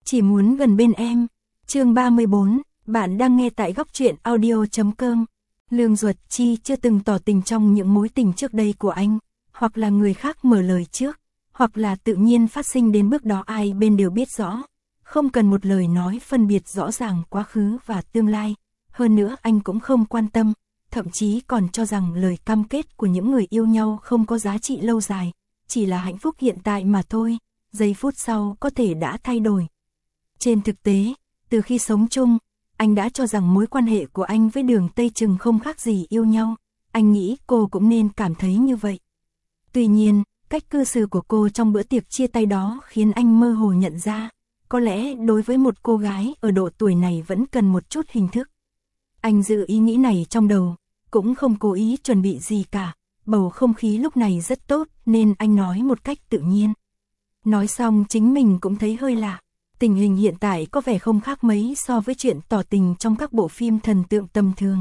chỉ muốn gần bên em. Chương 34, bạn đang nghe tại góc truyện audio.com. Lương Duật Chi chưa từng tỏ tình trong những mối tình trước đây của anh, hoặc là người khác mở lời trước, hoặc là tự nhiên phát sinh đến bước đó ai bên đều biết rõ, không cần một lời nói phân biệt rõ ràng quá khứ và tương lai. Hơn nữa anh cũng không quan tâm, thậm chí còn cho rằng lời cam kết của những người yêu nhau không có giá trị lâu dài, chỉ là hạnh phúc hiện tại mà thôi, giây phút sau có thể đã thay đổi. Trên thực tế, từ khi sống chung, anh đã cho rằng mối quan hệ của anh với Đường Tây Trừng không khác gì yêu nhau, anh nghĩ cô cũng nên cảm thấy như vậy. Tuy nhiên, cách cư xử của cô trong bữa tiệc chia tay đó khiến anh mơ hồ nhận ra, có lẽ đối với một cô gái ở độ tuổi này vẫn cần một chút hình thức. Anh giữ ý nghĩ này trong đầu, cũng không cố ý chuẩn bị gì cả, bầu không khí lúc này rất tốt nên anh nói một cách tự nhiên. Nói xong chính mình cũng thấy hơi lạ, tình hình hiện tại có vẻ không khác mấy so với chuyện tỏ tình trong các bộ phim thần tượng tầm thường.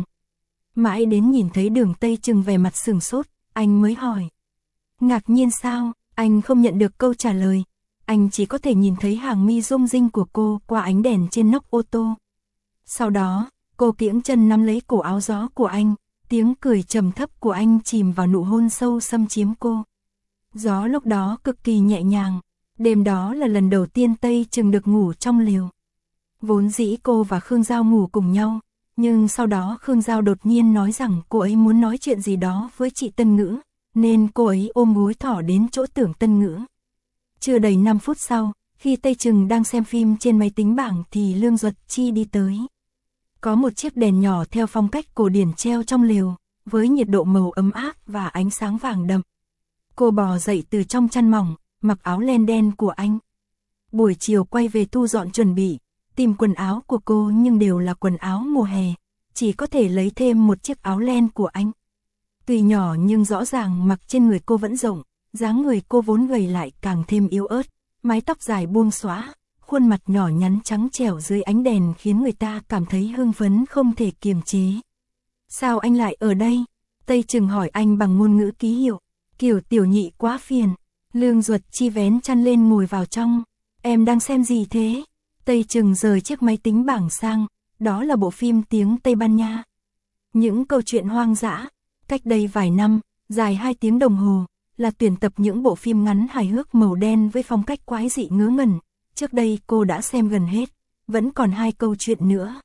Mãi đến nhìn thấy Đường Tây Trừng vẻ mặt sửng sốt, anh mới hỏi. Ngạc nhiên sao? Anh không nhận được câu trả lời, anh chỉ có thể nhìn thấy hàng mi rung rinh của cô qua ánh đèn trên nóc ô tô. Sau đó, cô kiễng chân nắm lấy cổ áo gió của anh, tiếng cười trầm thấp của anh chìm vào nụ hôn sâu xâm chiếm cô. Gió lúc đó cực kỳ nhẹ nhàng, đêm đó là lần đầu tiên Tây Trừng được ngủ trong lều. Vốn dĩ cô và Khương Giao ngủ cùng nhau, nhưng sau đó Khương Giao đột nhiên nói rằng cô ấy muốn nói chuyện gì đó với chị Tân Ngữ, nên cô ấy ôm gối thỏ đến chỗ Tưởng Tân Ngữ. Chưa đầy 5 phút sau, khi Tây Trừng đang xem phim trên máy tính bảng thì Lương Duật Chi đi tới. Có một chiếc đèn nhỏ theo phong cách cổ điển treo trong lều, với nhiệt độ màu ấm áp và ánh sáng vàng đậm. Cô bò dậy từ trong chăn mỏng, mặc áo len đen của anh. Buổi chiều quay về thu dọn chuẩn bị, tìm quần áo của cô nhưng đều là quần áo mùa hè, chỉ có thể lấy thêm một chiếc áo len của anh. Tuy nhỏ nhưng rõ ràng mặc trên người cô vẫn rộng, dáng người cô vốn gầy lại càng thêm yếu ớt, mái tóc dài buông xõa, khuôn mặt nhỏ nhắn trắng trẻo dưới ánh đèn khiến người ta cảm thấy hưng phấn không thể kiềm chế. Sao anh lại ở đây? Tây Trừng hỏi anh bằng ngôn ngữ ký hiệu, kiểu tiểu nhị quá phiền. Lương Duật Chi vén chăn lên ngồi vào trong. Em đang xem gì thế? Tây Trừng rời chiếc máy tính bảng sang, đó là bộ phim tiếng Tây Ban Nha. Những câu chuyện hoang dã, cách đây vài năm, dài 2 tiếng đồng hồ, là tuyển tập những bộ phim ngắn hài hước màu đen với phong cách quái dị ngớ ngẩn. Trước đây cô đã xem gần hết, vẫn còn 2 câu chuyện nữa.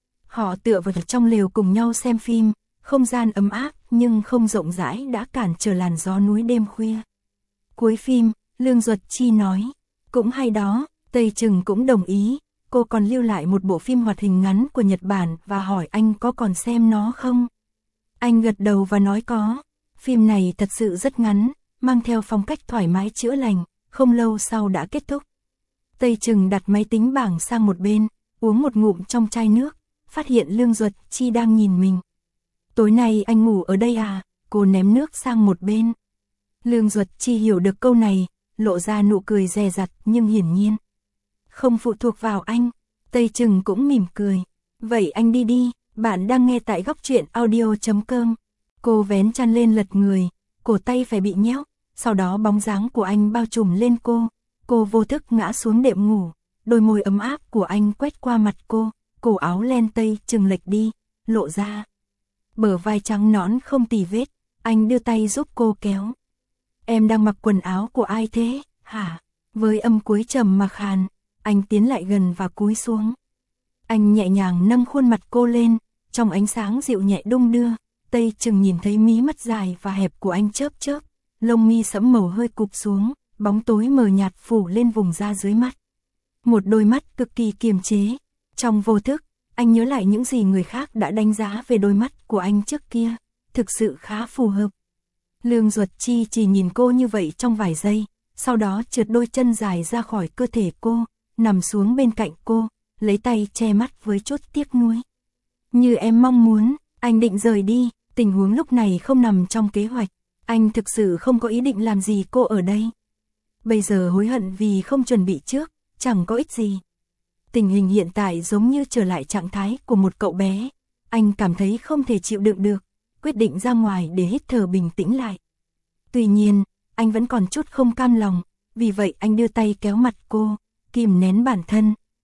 Họ tựa vào trong lều cùng nhau xem phim, không gian ấm áp nhưng không rộng rãi đã cản trở làn gió núi đêm khuya. Cuối phim, Lương Duật Chi nói, cũng hay đó, Tây Trừng cũng đồng ý, cô còn lưu lại một bộ phim hoạt hình ngắn của Nhật Bản và hỏi anh có còn xem nó không? Anh gật đầu và nói có, phim này thật sự rất ngắn, mang theo phong cách thoải mái chữa lành, không lâu sau đã kết thúc. Tây Trừng đặt máy tính bảng sang một bên, uống một ngụm trong chai nước, phát hiện Lương Duật Chi đang nhìn mình. Tối nay anh ngủ ở đây à? Cô ném nước sang một bên. Lương Duật Chi hiểu được câu này, lộ ra nụ cười dè dặt nhưng hiển nhiên không phụ thuộc vào anh. Tây Trừng cũng mỉm cười. Vậy anh đi đi, bạn đang nghe tại góc truyện audio.com. Cô vén chăn lên lật người, cổ tay phải bị nhéo, sau đó bóng dáng của anh bao trùm lên cô. Cô vô thức ngã xuống đệm ngủ, đôi môi ấm áp của anh quét qua mặt cô, cổ áo len Tây Trừng lệch đi, lộ ra bờ vai trắng nõn không tì vết. Anh đưa tay giúp cô kéo. Em đang mặc quần áo của ai thế, hả? Với âm cuối trầm mặc hàn, anh tiến lại gần và cúi xuống. Anh nhẹ nhàng nâng khuôn mặt cô lên, trong ánh sáng dịu nhẹ đung đưa, Tây Trừng nhìn thấy mí mắt dài và hẹp của anh chớp chớp, lông mi sẫm màu hơi cụp xuống, bóng tối mờ nhạt phủ lên vùng da dưới mắt. Một đôi mắt cực kỳ kiềm chế. Trong vô thức, anh nhớ lại những gì người khác đã đánh giá về đôi mắt của anh trước kia, thực sự khá phù hợp. Lương Duật Chi chỉ nhìn cô như vậy trong vài giây, sau đó trượt đôi chân dài ra khỏi cơ thể cô, nằm xuống bên cạnh cô, lấy tay che mắt với chút tiếc nuối. Như em mong muốn, anh định rời đi, tình huống lúc này không nằm trong kế hoạch, anh thực sự không có ý định làm gì cô ở đây. Bây giờ hối hận vì không chuẩn bị trước, chẳng có ích gì. Tình hình hiện tại giống như trở lại trạng thái của một cậu bé, anh cảm thấy không thể chịu đựng được, quyết định ra ngoài để hít thở bình tĩnh lại. Tuy nhiên, anh vẫn còn chút không cam lòng, vì vậy anh đưa tay kéo mặt cô, kìm nén bản thân,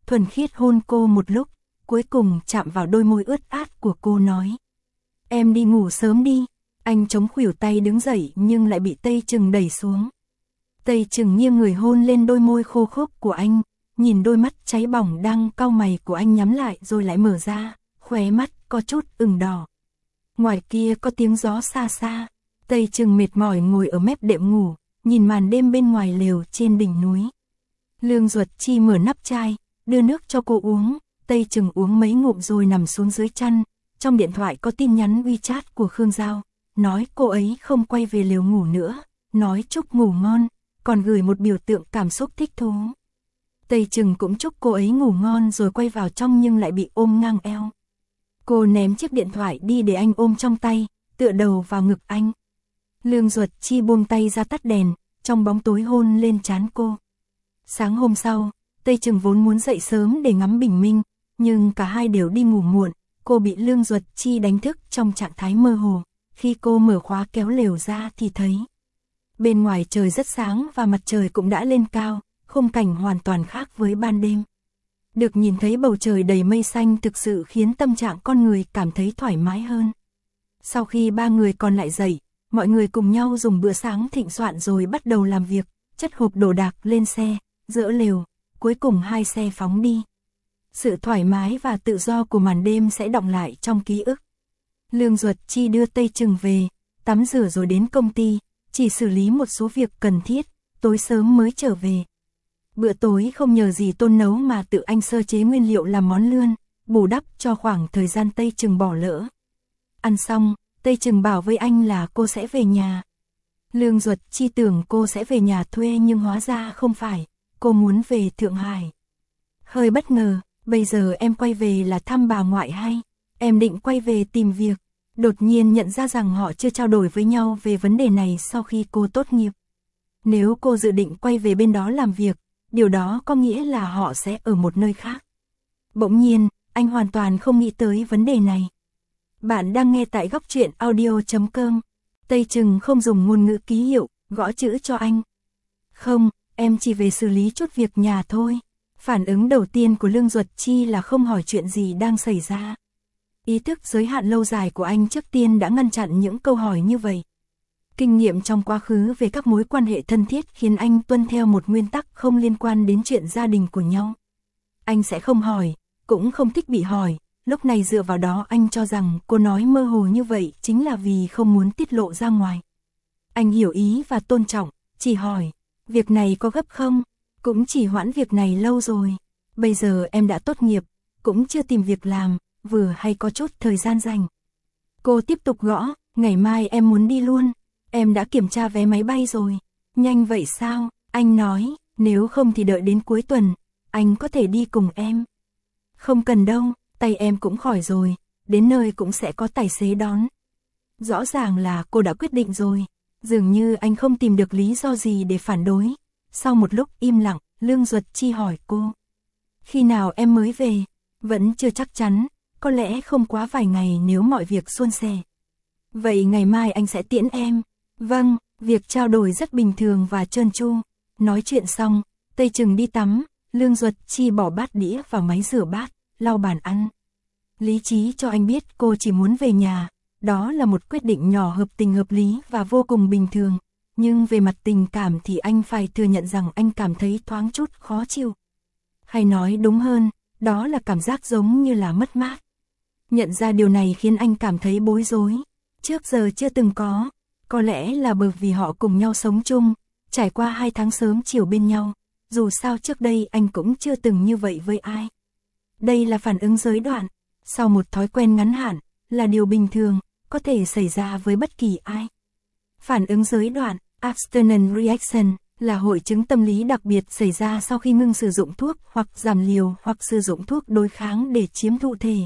thuần khiết hôn cô một lúc, cuối cùng chạm vào đôi môi ướt át của cô nói. Em đi ngủ sớm đi. Anh chống khuỷu tay đứng dậy nhưng lại bị Tây Trừng đẩy xuống. Tây Trừng nghiêng người hôn lên đôi môi khô khốc của anh, nhìn đôi mắt cháy bỏng đang cau mày của anh nhắm lại rồi lại mở ra, khóe mắt có chút ửng đỏ. Ngoài kia có tiếng gió xa xa, Tây Trừng mệt mỏi ngồi ở mép đệm ngủ, nhìn màn đêm bên ngoài lều trên đỉnh núi. Lương Duật Chi mở nắp chai, đưa nước cho cô uống, Tây Trừng uống mấy ngụm rồi nằm xuống dưới chăn. Trong điện thoại có tin nhắn WeChat của Khương Giao, nói cô ấy không quay về lều ngủ nữa, nói chúc ngủ ngon, còn gửi một biểu tượng cảm xúc thích thú. Tây Trừng cũng chúc cô ấy ngủ ngon rồi quay vào trong nhưng lại bị ôm ngang eo. Cô ném chiếc điện thoại đi để anh ôm trong tay, tựa đầu vào ngực anh. Lương Duật Chi buông tay ra tắt đèn, trong bóng tối hôn lên trán cô. Sáng hôm sau, Tây Trừng vốn muốn dậy sớm để ngắm bình minh, nhưng cả hai đều đi ngủ muộn. Cô bị Lương Duật Chi đánh thức trong trạng thái mơ hồ, khi cô mở khóa kéo lều ra thì thấy. Bên ngoài trời rất sáng và mặt trời cũng đã lên cao, khung cảnh hoàn toàn khác với ban đêm. Được nhìn thấy bầu trời đầy mây xanh thực sự khiến tâm trạng con người cảm thấy thoải mái hơn. Sau khi ba người còn lại dậy, mọi người cùng nhau dùng bữa sáng thịnh soạn rồi bắt đầu làm việc, chất hộp đồ đạc lên xe, dỡ lều, cuối cùng hai xe phóng đi. Sự thoải mái và tự do của màn đêm sẽ đọng lại trong ký ức. Lương Duật Chi đưa Tây Trừng về, tắm rửa rồi đến công ty, chỉ xử lý một số việc cần thiết, tối sớm mới trở về. Bữa tối không nhờ dì Tôn nấu mà tự anh sơ chế nguyên liệu làm món lươn, bù đắp cho khoảng thời gian Tây Trừng bỏ lỡ. Ăn xong, Tây Trừng bảo với anh là cô sẽ về nhà. Lương Duật Chi tưởng cô sẽ về nhà thuê nhưng hóa ra không phải, cô muốn về Thượng Hải. Hơi bất ngờ. Bây giờ em quay về là thăm bà ngoại hay? Em định quay về tìm việc. Đột nhiên nhận ra rằng họ chưa trao đổi với nhau về vấn đề này sau khi cô tốt nghiệp. Nếu cô dự định quay về bên đó làm việc, điều đó có nghĩa là họ sẽ ở một nơi khác. Bỗng nhiên, anh hoàn toàn không nghĩ tới vấn đề này. Bạn đang nghe tại góc truyện audio.com. Tây Trừng không dùng ngôn ngữ ký hiệu, gõ chữ cho anh. Không, em chỉ về xử lý chút việc nhà thôi. Phản ứng đầu tiên của Lương Duật Chi là không hỏi chuyện gì đang xảy ra. Ý thức giới hạn lâu dài của anh trước tiên đã ngăn chặn những câu hỏi như vậy. Kinh nghiệm trong quá khứ về các mối quan hệ thân thiết khiến anh tuân theo một nguyên tắc không liên quan đến chuyện gia đình của nhau. Anh sẽ không hỏi, cũng không thích bị hỏi, lúc này dựa vào đó anh cho rằng cô nói mơ hồ như vậy chính là vì không muốn tiết lộ ra ngoài. Anh hiểu ý và tôn trọng, chỉ hỏi, việc này có gấp không? Cũng chỉ hoãn việc này lâu rồi. Bây giờ em đã tốt nghiệp, cũng chưa tìm việc làm, vừa hay có chút thời gian rảnh. Cô tiếp tục gõ, ngày mai em muốn đi luôn. Em đã kiểm tra vé máy bay rồi. Nhanh vậy sao? Anh nói, nếu không thì đợi đến cuối tuần, anh có thể đi cùng em. Không cần đâu, tay em cũng khỏi rồi, đến nơi cũng sẽ có tài xế đón. Rõ ràng là cô đã quyết định rồi, dường như anh không tìm được lý do gì để phản đối. Sau một lúc im lặng, Lương Duật Chi hỏi cô. Khi nào em mới về? Vẫn chưa chắc chắn, có lẽ không quá vài ngày nếu mọi việc suôn sẻ. Vậy ngày mai anh sẽ tiễn em. Vâng, việc trao đổi rất bình thường và trơn tru. Nói chuyện xong, Tây Trừng đi tắm, Lương Duật Chi bỏ bát đĩa vào máy rửa bát, lau bàn ăn. Lý trí cho anh biết cô chỉ muốn về nhà, đó là một quyết định nhỏ hợp tình hợp lý và vô cùng bình thường. Nhưng về mặt tình cảm thì anh phải thừa nhận rằng anh cảm thấy thoáng chút khó chịu. Hay nói đúng hơn, đó là cảm giác giống như là mất mát. Nhận ra điều này khiến anh cảm thấy bối rối. Trước giờ chưa từng có lẽ là bởi vì họ cùng nhau sống chung, trải qua 2 tháng sớm chiều bên nhau. Dù sao trước đây anh cũng chưa từng như vậy với ai. Đây là phản ứng giới đoạn, sau một thói quen ngắn hạn, là điều bình thường, có thể xảy ra với bất kỳ ai. Phản ứng giới đoạn, abstinence reaction, là hội chứng tâm lý đặc biệt xảy ra sau khi ngưng sử dụng thuốc hoặc giảm liều hoặc sử dụng thuốc đối kháng để chiếm thụ thể.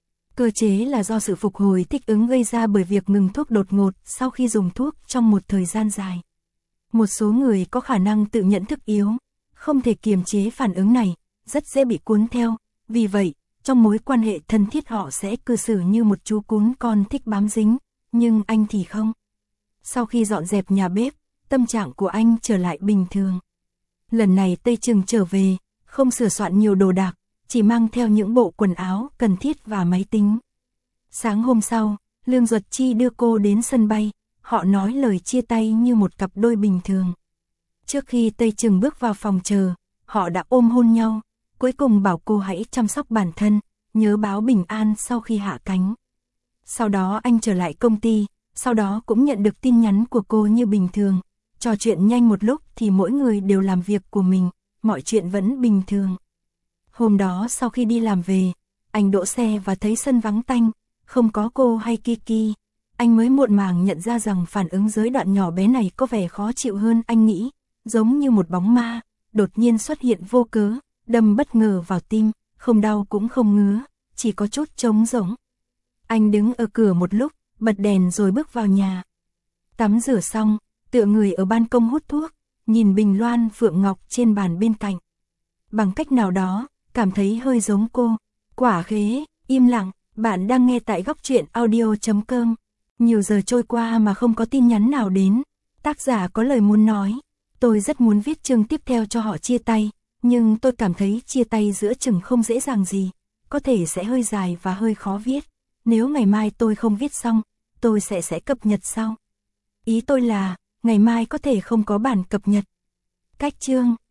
Cơ chế là do sự phục hồi thích ứng gây ra bởi việc ngừng thuốc đột ngột sau khi dùng thuốc trong một thời gian dài. Một số người có khả năng tự nhận thức yếu, không thể kiềm chế phản ứng này, rất dễ bị cuốn theo. Vì vậy, trong mối quan hệ thân thiết họ sẽ cư xử như một chú cún con thích bám dính, nhưng anh thì không. Sau khi dọn dẹp nhà bếp, tâm trạng của anh trở lại bình thường. Lần này Tây Trừng trở về, không sửa soạn nhiều đồ đạc, chỉ mang theo những bộ quần áo cần thiết và máy tính. Sáng hôm sau, Lương Duật Chi đưa cô đến sân bay, họ nói lời chia tay như một cặp đôi bình thường. Trước khi Tây Trừng bước vào phòng chờ, họ đã ôm hôn nhau, cuối cùng bảo cô hãy chăm sóc bản thân, nhớ báo bình an sau khi hạ cánh. Sau đó anh trở lại công ty, sau đó cũng nhận được tin nhắn của cô như bình thường, trò chuyện nhanh một lúc thì mỗi người đều làm việc của mình, mọi chuyện vẫn bình thường. Hôm đó sau khi đi làm về, anh đỗ xe và thấy sân vắng tanh, không có cô hay Kiki. Anh mới muộn màng nhận ra rằng phản ứng dưới đoạn nhỏ bé này có vẻ khó chịu hơn anh nghĩ, giống như một bóng ma, đột nhiên xuất hiện vô cớ, đâm bất ngờ vào tim, không đau cũng không ngứa, chỉ có chút trống rỗng. Anh đứng ở cửa một lúc, bật đèn rồi bước vào nhà. Tắm rửa xong, tựa người ở ban công hút thuốc, nhìn bình loan phượng ngọc trên bàn bên cạnh. Bằng cách nào đó, cảm thấy hơi giống cô. Quả khế, im lặng, bạn đang nghe tại góc truyện audio.com. Nhiều giờ trôi qua mà không có tin nhắn nào đến. Tác giả có lời muốn nói. Tôi rất muốn viết chương tiếp theo cho họ chia tay, nhưng tôi cảm thấy chia tay giữa chừng không dễ dàng gì. Có thể sẽ hơi dài và hơi khó viết. Nếu ngày mai tôi không viết xong, tôi sẽ cập nhật sau. Ý tôi là, ngày mai có thể không có bản cập nhật. Cách chương